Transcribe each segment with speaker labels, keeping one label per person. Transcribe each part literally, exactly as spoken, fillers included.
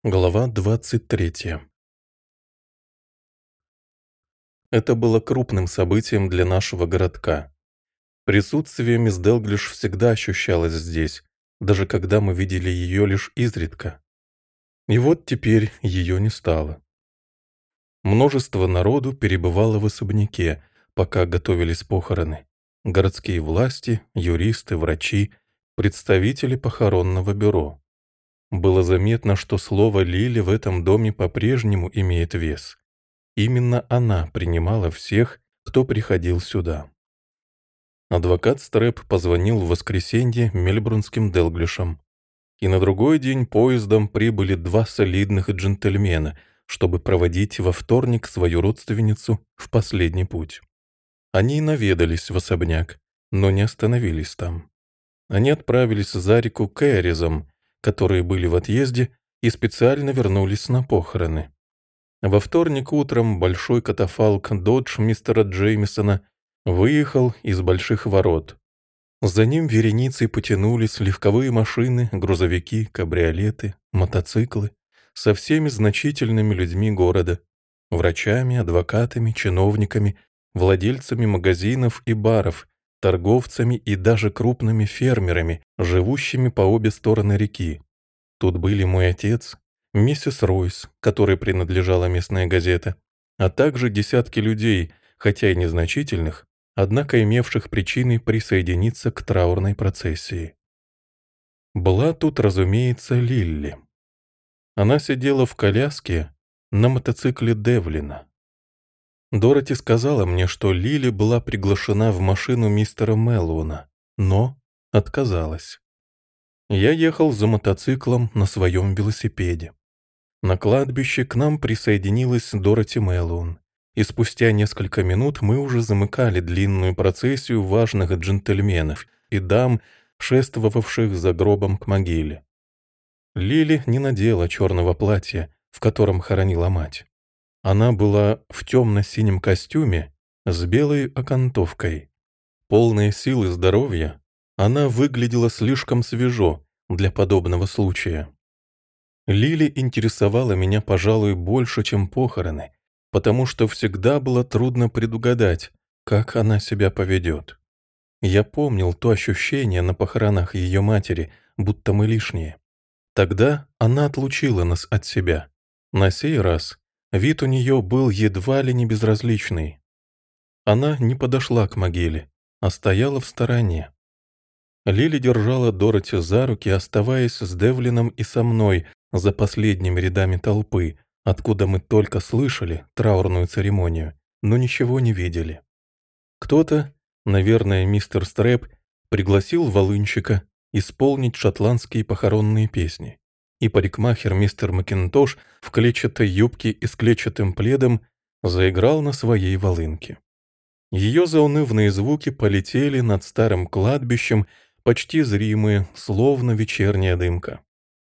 Speaker 1: Глава двадцать третья. Это было крупным событием для нашего городка. Присутствие мисс Делглиш всегда ощущалось здесь, даже когда мы видели ее лишь изредка. И вот теперь ее не стало. Множество народу перебывало в особняке, пока готовились похороны. Городские власти, юристы, врачи, представители похоронного бюро. Было заметно, что слово Лили в этом доме по-прежнему имеет вес. Именно она принимала всех, кто приходил сюда. Адвокат Стрэп позвонил в воскресенье мельбурнским Делглишам, и на другой день поездом прибыли два солидных джентльмена, чтобы проводить во вторник свою родственницу в последний путь. Они наведались в особняк, но не остановились там. Они отправились за реку к Эризам, которые были в отъезде, и специально вернулись на похороны. Во вторник утром большой катафалк «Додж» мистера Джеймисона выехал из больших ворот. За ним вереницей потянулись легковые машины, грузовики, кабриолеты, мотоциклы со всеми значительными людьми города, врачами, адвокатами, чиновниками, владельцами магазинов и баров, торговцами и даже крупными фермерами, живущими по обе стороны реки. Тут были мой отец, миссис Ройс, которой принадлежала местная газета, а также десятки людей, хотя и незначительных, однако имевших причины присоединиться к траурной процессии. Была тут, разумеется, Лилли. Она сидела в коляске на мотоцикле Девлина. Дороти сказала мне, что Лили была приглашена в машину мистера Мэллоуна, но отказалась. Я ехал за мотоциклом на своем велосипеде. На кладбище к нам присоединилась Дороти Мэллоун, и спустя несколько минут мы уже замыкали длинную процессию важных джентльменов и дам, шествовавших за гробом к могиле. Лили не надела черного платья, в котором хоронила мать. Она была в темно-синем костюме с белой окантовкой. Полная сил и здоровья, она выглядела слишком свежо для подобного случая. Лили интересовала меня, пожалуй, больше, чем похороны, потому что всегда было трудно предугадать, как она себя поведет. Я помнил то ощущение на похоронах ее матери, будто мы лишние. Тогда она отлучила нас от себя. На сей раз вид у нее был едва ли не безразличный. Она не подошла к могиле, а стояла в стороне. Лили держала Дороти за руки, оставаясь с Девлином и со мной за последними рядами толпы, откуда мы только слышали траурную церемонию, но ничего не видели. Кто-то, наверное, мистер Стрэп, пригласил волынщика исполнить шотландские похоронные песни, и парикмахер мистер Макинтош в клетчатой юбке и с клетчатым пледом заиграл на своей волынке. Ее заунывные звуки полетели над старым кладбищем, почти зримые, словно вечерняя дымка.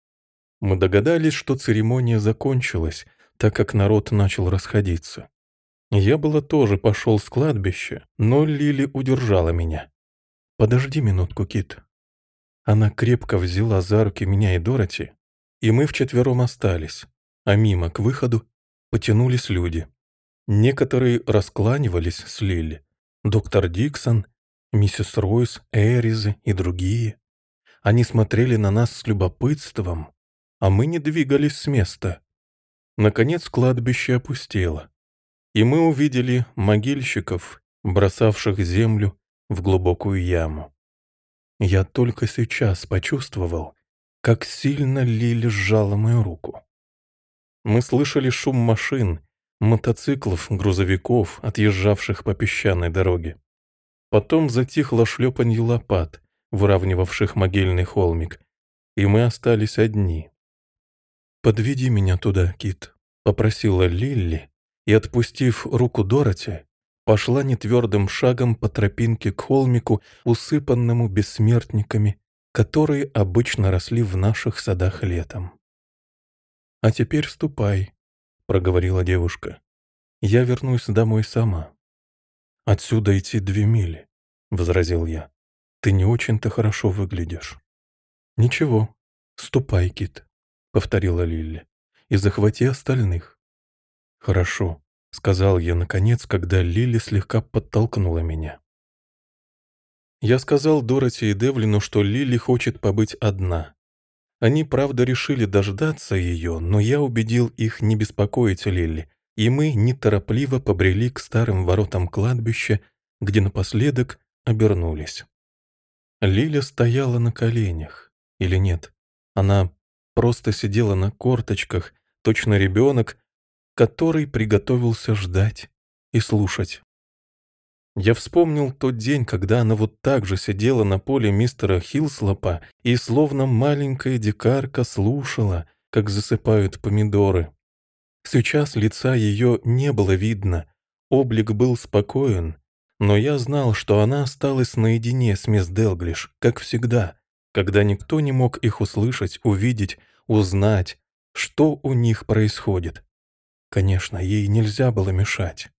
Speaker 1: Мы догадались, что церемония закончилась, так как народ начал расходиться. Я было тоже пошел с кладбища, но Лили удержала меня. «Подожди минутку, Кит». Она крепко взяла за руки меня и Дороти, и мы вчетвером остались, а мимо к выходу потянулись люди. Некоторые раскланивались с Лили. Доктор Диксон, миссис Ройс, Эризы и другие. Они смотрели на нас с любопытством, а мы не двигались с места. Наконец кладбище опустело, и мы увидели могильщиков, бросавших землю в глубокую яму. Я только сейчас почувствовал, как сильно Лили сжала мою руку. Мы слышали шум машин, мотоциклов, грузовиков, отъезжавших по песчаной дороге. Потом затихло шлепанье лопат, выравнивавших могильный холмик, и мы остались одни. «Подведи меня туда, Кит», — попросила Лилли, и, отпустив руку Дороти, пошла нетвердым шагом по тропинке к холмику, усыпанному бессмертниками, которые обычно росли в наших садах летом. «А теперь ступай», — проговорила девушка. «Я вернусь домой сама». «Отсюда идти две мили», — возразил я. «Ты не очень-то хорошо выглядишь». «Ничего, ступай, Кит», — повторила Лилли. и захвати остальных». «Хорошо», — сказал я наконец, когда Лили слегка подтолкнула меня. Я сказал Дороти и Девлину, что Лили хочет побыть одна. Они, правда, решили дождаться ее, но я убедил их не беспокоить Лили, и мы неторопливо побрели к старым воротам кладбища, где напоследок обернулись. Лиля стояла на коленях. Или нет? Она просто сидела на корточках, точно ребенок, который приготовился ждать и слушать. Я вспомнил тот день, когда она вот так же сидела на поле мистера Хилслопа и словно маленькая дикарка слушала, как засыпают помидоры. Сейчас лица ее не было видно, облик был спокоен, но я знал, что она осталась наедине с мисс Делглиш, как всегда, когда никто не мог их услышать, увидеть, узнать, что у них происходит. Конечно, ей нельзя было мешать.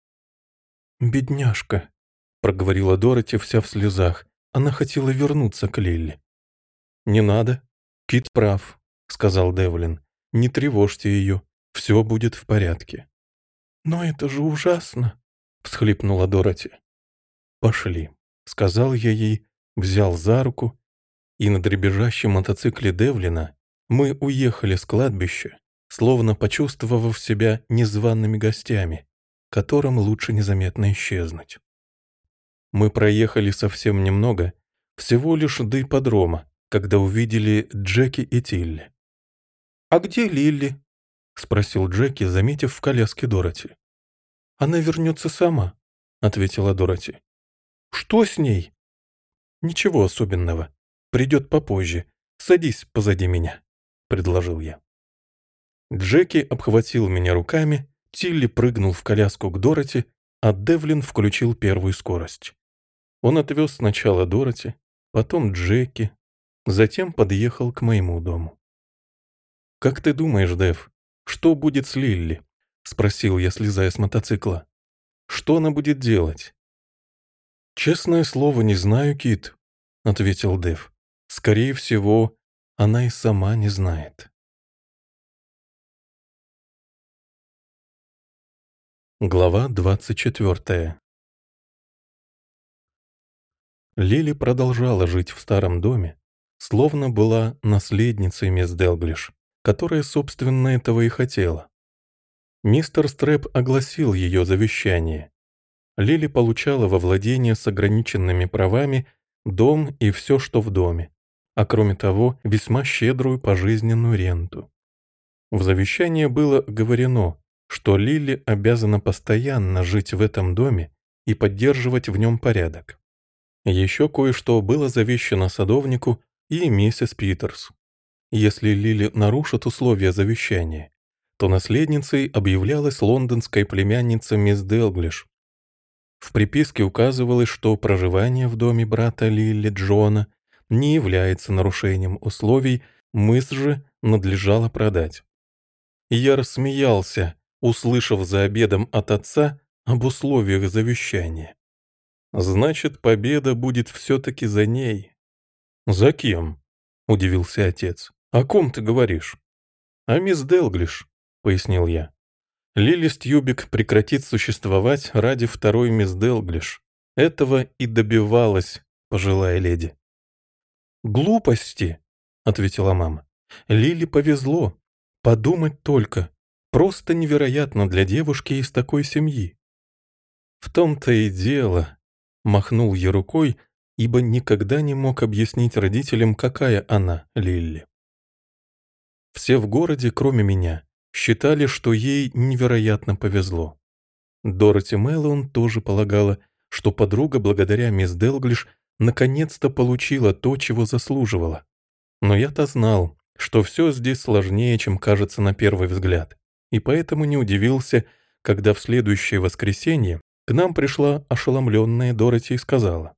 Speaker 1: «Бедняжка», — проговорила Дороти вся в слезах. Она хотела вернуться к Лилли. «Не надо. Кит прав», — сказал Девлин. «Не тревожьте ее. Все будет в порядке». «Но это же ужасно», — всхлипнула Дороти. «Пошли», — сказал я ей, взял за руку, и на дребезжащем мотоцикле Девлина мы уехали с кладбища, словно почувствовав себя незваными гостями, которым лучше незаметно исчезнуть. Мы проехали совсем немного, всего лишь до ипподрома, когда увидели Джеки и Тилли. «А где Лилли?» — спросил Джеки, заметив в коляске Дороти. «Она вернется сама», — ответила Дороти. «Что с ней?» «Ничего особенного. Придет попозже. Садись позади меня», — предложил я. Джеки обхватил меня руками, Тилли прыгнул в коляску к Дороти, а Девлин включил первую скорость. Он отвез сначала Дороти, потом Джеки, затем подъехал к моему дому. «Как ты думаешь, Дев, что будет с Лилли?» — спросил я, слезая с мотоцикла. «Что она будет делать?» «Честное слово, не знаю, Кит», — ответил Дев. «Скорее всего, она и сама не знает». Глава двадцать четвертая. Лили продолжала жить в старом доме, словно была наследницей мисс Делглиш, которая, собственно, этого и хотела. Мистер Стрэп огласил ее завещание. Лили получала во владение с ограниченными правами дом и все, что в доме, а кроме того, весьма щедрую пожизненную ренту. В завещании было говорено, что Лили обязана постоянно жить в этом доме и поддерживать в нем порядок. Еще кое-что было завещано садовнику и миссис Питерс. Если Лили нарушит условия завещания, то наследницей объявлялась лондонская племянница мисс Делглиш. В приписке указывалось, что проживание в доме брата Лили Джона не является нарушением условий, мыс же надлежало продать. И я рассмеялся, услышав за обедом от отца об условиях завещания. Значит, победа будет все-таки за ней. «За кем?» — удивился отец. «О ком ты говоришь?» «О мисс Делглиш», — пояснил я. «Лили Стьюбик прекратит существовать ради второй мисс Делглиш. Этого и добивалась пожилая леди». «Глупости», — ответила мама. «Лили повезло. Подумать только. Просто невероятно для девушки из такой семьи». «В том-то и дело», — махнул я рукой, ибо никогда не мог объяснить родителям, какая она, Лилли. Все в городе, кроме меня, считали, что ей невероятно повезло. Дороти Мэллоун тоже полагала, что подруга, благодаря мисс Делглиш, наконец-то получила то, чего заслуживала. Но я-то знал, что все здесь сложнее, чем кажется на первый взгляд, и поэтому не удивился, когда в следующее воскресенье к нам пришла ошеломленная Дороти и сказала: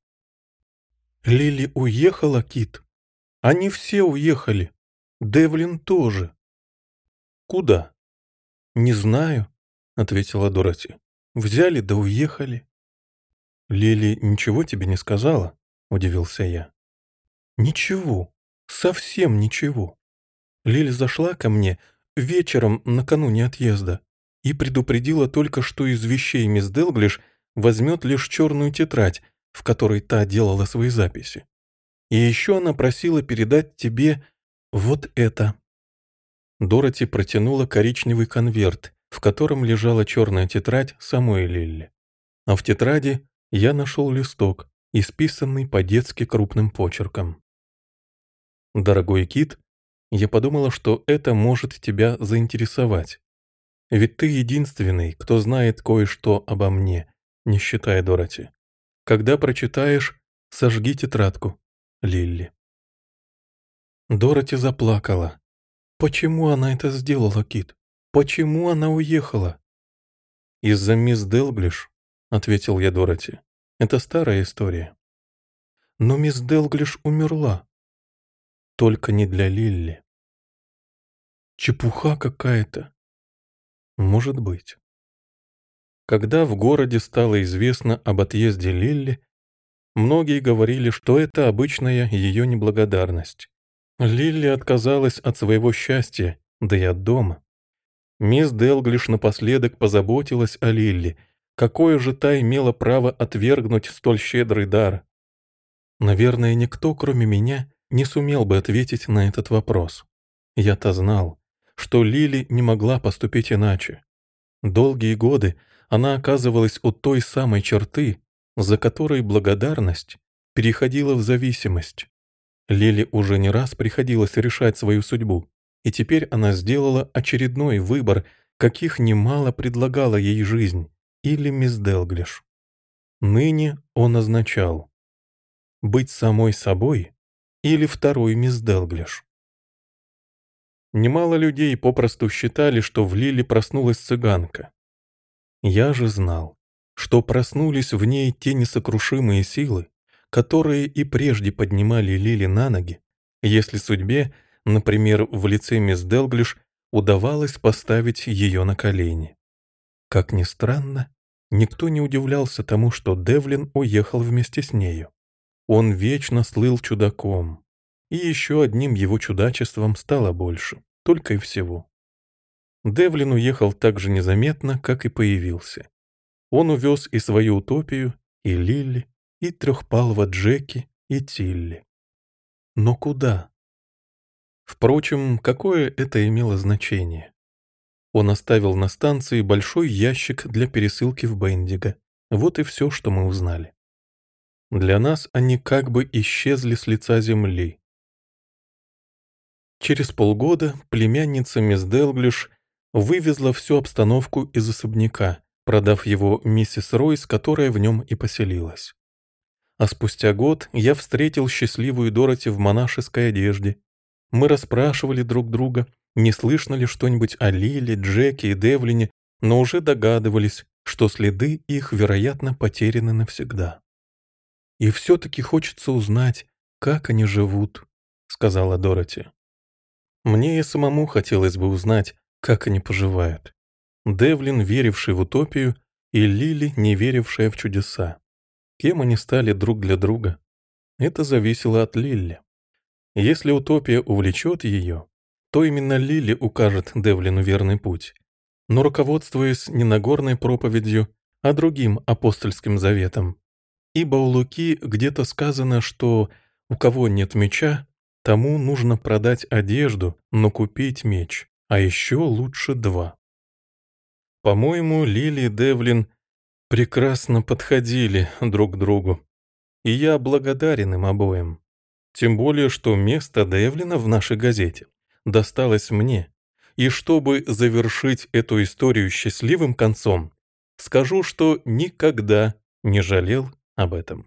Speaker 1: «Лили уехала, Кит? Они все уехали. Девлин тоже». «Куда?» «Не знаю», — ответила Дороти. «Взяли да уехали». «Лили ничего тебе не сказала?» — удивился я. «Ничего, совсем ничего. Лили зашла ко мне, вечером накануне отъезда и предупредила только, что из вещей мисс Делглиш возьмет лишь черную тетрадь, в которой та делала свои записи. И еще она просила передать тебе вот это». Дороти протянула коричневый конверт, в котором лежала черная тетрадь самой Лилли. А в тетради я нашел листок, исписанный по-детски крупным почерком. «Дорогой Кит, я подумала, что это может тебя заинтересовать. Ведь ты единственный, кто знает кое-что обо мне, не считая Дороти. Когда прочитаешь, сожги тетрадку. Лилли». Дороти заплакала. «Почему она это сделала, Кит? Почему она уехала?» «Из-за мисс Делглиш», — ответил я Дороти. «Это старая история». «Но мисс Делглиш умерла». «Только не для Лилли». «Чепуха какая-то». «Может быть». Когда в городе стало известно об отъезде Лилли, многие говорили, что это обычная ее неблагодарность. Лилли отказалась от своего счастья, да и от дома. Мисс Делглиш напоследок позаботилась о Лилли. Какое же та имела право отвергнуть столь щедрый дар? Наверное, никто, кроме меня, не сумел бы ответить на этот вопрос. Я-то знал, что Лили не могла поступить иначе. Долгие годы она оказывалась у той самой черты, за которой благодарность переходила в зависимость. Лили уже не раз приходилось решать свою судьбу, и теперь она сделала очередной выбор, каких немало предлагала ей жизнь, или мисс Делглиш. Ныне он означал быть самой собой или второй мисс Делглиш. Немало людей попросту считали, что в Лиле проснулась цыганка. Я же знал, что проснулись в ней те несокрушимые силы, которые и прежде поднимали Лили на ноги, если судьбе, например, в лице мисс Делглиш, удавалось поставить ее на колени. Как ни странно, никто не удивлялся тому, что Девлин уехал вместе с нею. Он вечно слыл чудаком, и еще одним его чудачеством стало больше, только и всего. Девлин уехал так же незаметно, как и появился. Он увез и свою утопию, и Лилли, и трехпалого Джеки, и Тилли. Но куда? Впрочем, какое это имело значение? Он оставил на станции большой ящик для пересылки в Бендиго. Вот и все, что мы узнали. Для нас они как бы исчезли с лица земли. Через полгода племянница мисс Делглиш вывезла всю обстановку из особняка, продав его миссис Ройс, которая в нем и поселилась. А спустя год я встретил счастливую Дороти в монашеской одежде. Мы расспрашивали друг друга, не слышно ли что-нибудь о Лиле, Джеке и Девлине, но уже догадывались, что следы их, вероятно, потеряны навсегда. «И все-таки хочется узнать, как они живут», — сказала Дороти. Мне и самому хотелось бы узнать, как они поживают. Девлин, веривший в утопию, и Лили, не верившая в чудеса. Кем они стали друг для друга? Это зависело от Лилли. Если утопия увлечет ее, то именно Лили укажет Девлину верный путь. Но руководствуясь не Нагорной проповедью, а другим апостольским заветом. Ибо у Луки где-то сказано, что у кого нет меча, тому нужно продать одежду, но купить меч, а еще лучше два. По-моему, Лили и Девлин прекрасно подходили друг к другу, и я благодарен им обоим. Тем более, что место Девлина в нашей газете досталось мне, и чтобы завершить эту историю счастливым концом, скажу, что никогда не жалел об этом.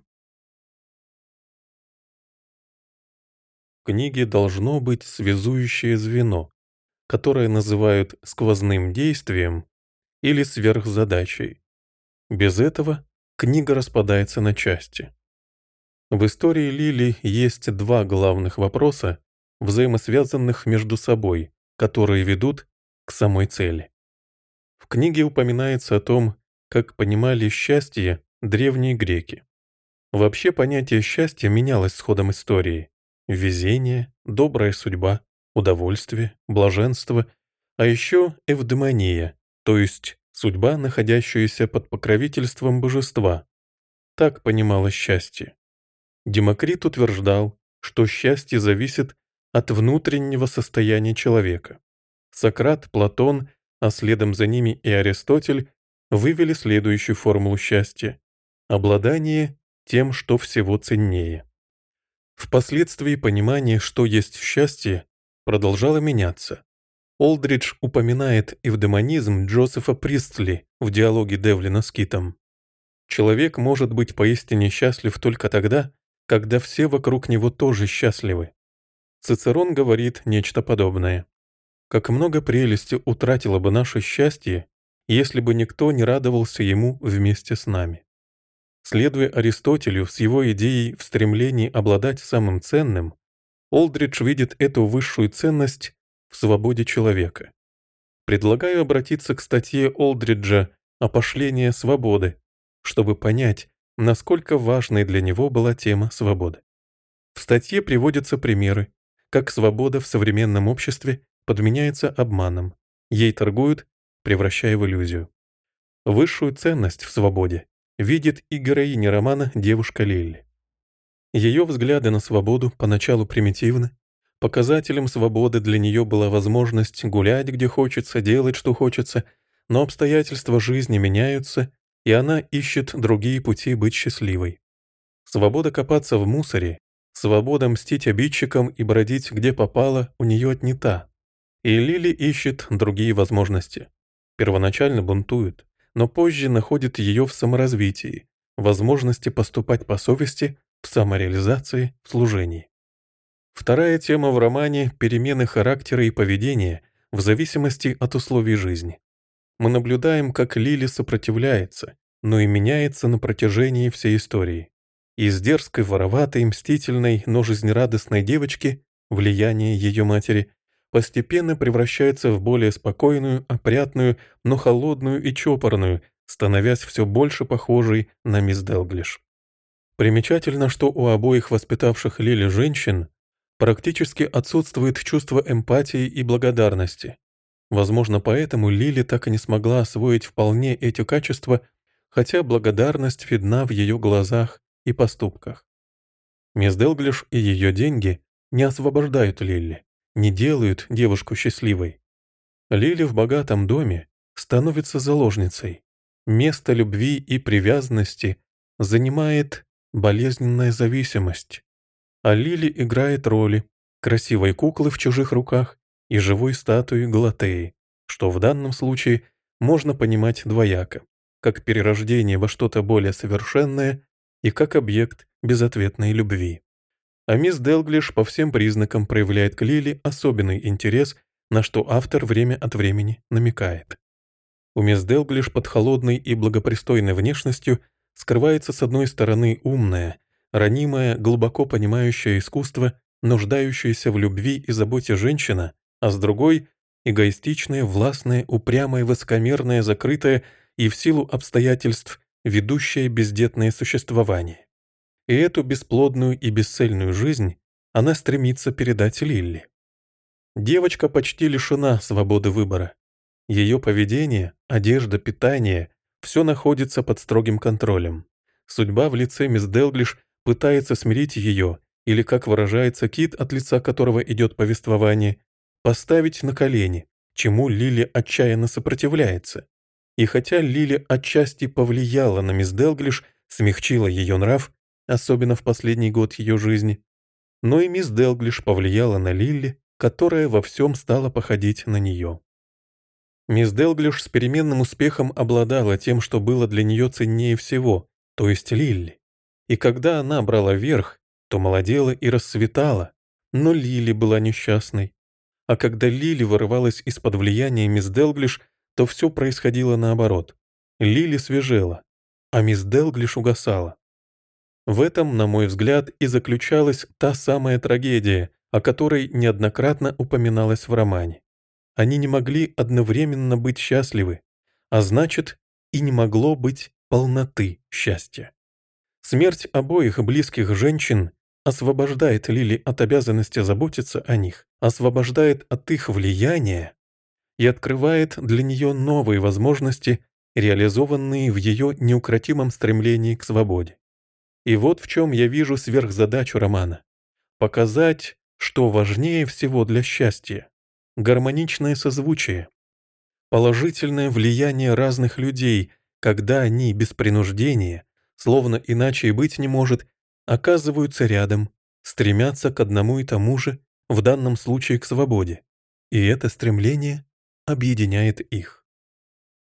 Speaker 1: В книге должно быть связующее звено, которое называют сквозным действием или сверхзадачей. Без этого книга распадается на части. В истории Лили есть два главных вопроса, взаимосвязанных между собой, которые ведут к самой цели. В книге упоминается о том, как понимали счастье древние греки. Вообще понятие счастья менялось с ходом истории. Везение, добрая судьба, удовольствие, блаженство А еще эвдемония, то есть судьба, находящаяся под покровительством божества. Так понималось счастье. Демокрит утверждал, что счастье зависит от внутреннего состояния человека. Сократ, Платон, а следом за ними и Аристотель вывели следующую формулу счастья: обладание тем, что всего ценнее. Впоследствии понимание, что есть счастье, продолжало меняться. Олдридж упоминает эвдемонизм Джозефа Пристли в диалоге Девлина с Китом. Человек может быть поистине счастлив только тогда, когда все вокруг него тоже счастливы. Цицерон говорит нечто подобное. Как много прелести утратило бы наше счастье, если бы никто не радовался ему вместе с нами. Следуя Аристотелю с его идеей в стремлении обладать самым ценным, Олдридж видит эту высшую ценность в свободе человека. Предлагаю обратиться к статье Олдриджа «Опошление свободы», чтобы понять, насколько важной для него была тема свободы. В статье приводятся примеры, как свобода в современном обществе подменяется обманом, ей торгуют, превращая в иллюзию. Высшую ценность в свободе видит и героиня романа девушка Лилли. Ее взгляды на свободу поначалу примитивны. Показателем свободы для нее была возможность гулять, где хочется, делать, что хочется, но обстоятельства жизни меняются, и она ищет другие пути быть счастливой. Свобода копаться в мусоре, свобода мстить обидчикам и бродить где попало у нее отнята. И Лили ищет другие возможности. Первоначально бунтует, но позже находит ее в саморазвитии, возможности поступать по совести, в самореализации, в служении. Вторая тема в романе — перемены характера и поведения в зависимости от условий жизни. Мы наблюдаем, как Лили сопротивляется, но и меняется на протяжении всей истории. Из дерзкой, вороватой, мстительной, но жизнерадостной девочки влияние ее матери постепенно превращается в более спокойную, опрятную, но холодную и чопорную, становясь все больше похожей на мисс Делглиш. Примечательно, что у обоих воспитавших Лили женщин практически отсутствует чувство эмпатии и благодарности. Возможно, поэтому Лили так и не смогла освоить вполне эти качества, хотя благодарность видна в ее глазах и поступках. Мисс Делглиш и ее деньги не освобождают Лили, не делают девушку счастливой. Лили в богатом доме становится заложницей. Место любви и привязанности занимает болезненная зависимость. А Лили играет роли красивой куклы в чужих руках и живой статуи Галатеи, что в данном случае можно понимать двояко, как перерождение во что-то более совершенное и как объект безответной любви. А мисс Делглиш по всем признакам проявляет к Лили особенный интерес, на что автор время от времени намекает. У мисс Делглиш под холодной и благопристойной внешностью скрывается с одной стороны умная, ранимая, глубоко понимающая искусство, нуждающаяся в любви и заботе женщина, а с другой — эгоистичная, властная, упрямая, высокомерная, закрытая и в силу обстоятельств ведущая бездетное существование. И эту бесплодную и бесцельную жизнь она стремится передать Лилли. Девочка почти лишена свободы выбора. Ее поведение, одежда, питание — все находится под строгим контролем. Судьба в лице мисс Делглиш пытается смирить ее, или, как выражается Кит, от лица которого идет повествование, поставить на колени, чему Лили отчаянно сопротивляется. И хотя Лили отчасти повлияла на мисс Делглиш, смягчила ее нрав, особенно в последний год ее жизни, но и мисс Делглиш повлияла на Лилли, которая во всем стала походить на нее. Мисс Делглиш с переменным успехом обладала тем, что было для нее ценнее всего, то есть Лилли. И когда она брала верх, то молодела и расцветала, но Лили была несчастной. А когда Лили вырывалась из-под влияния мисс Делглиш, то все происходило наоборот. Лили свежела, а мисс Делглиш угасала. В этом, на мой взгляд, и заключалась та самая трагедия, о которой неоднократно упоминалось в романе. Они не могли одновременно быть счастливы, а значит, и не могло быть полноты счастья. Смерть обоих близких женщин освобождает Лили от обязанности заботиться о них, освобождает от их влияния и открывает для нее новые возможности, реализованные в ее неукротимом стремлении к свободе. И вот в чем я вижу сверхзадачу романа. Показать, что важнее всего для счастья — гармоничное созвучие, положительное влияние разных людей, когда они без принуждения, словно иначе и быть не может, оказываются рядом, стремятся к одному и тому же, в данном случае к свободе. И это стремление объединяет их.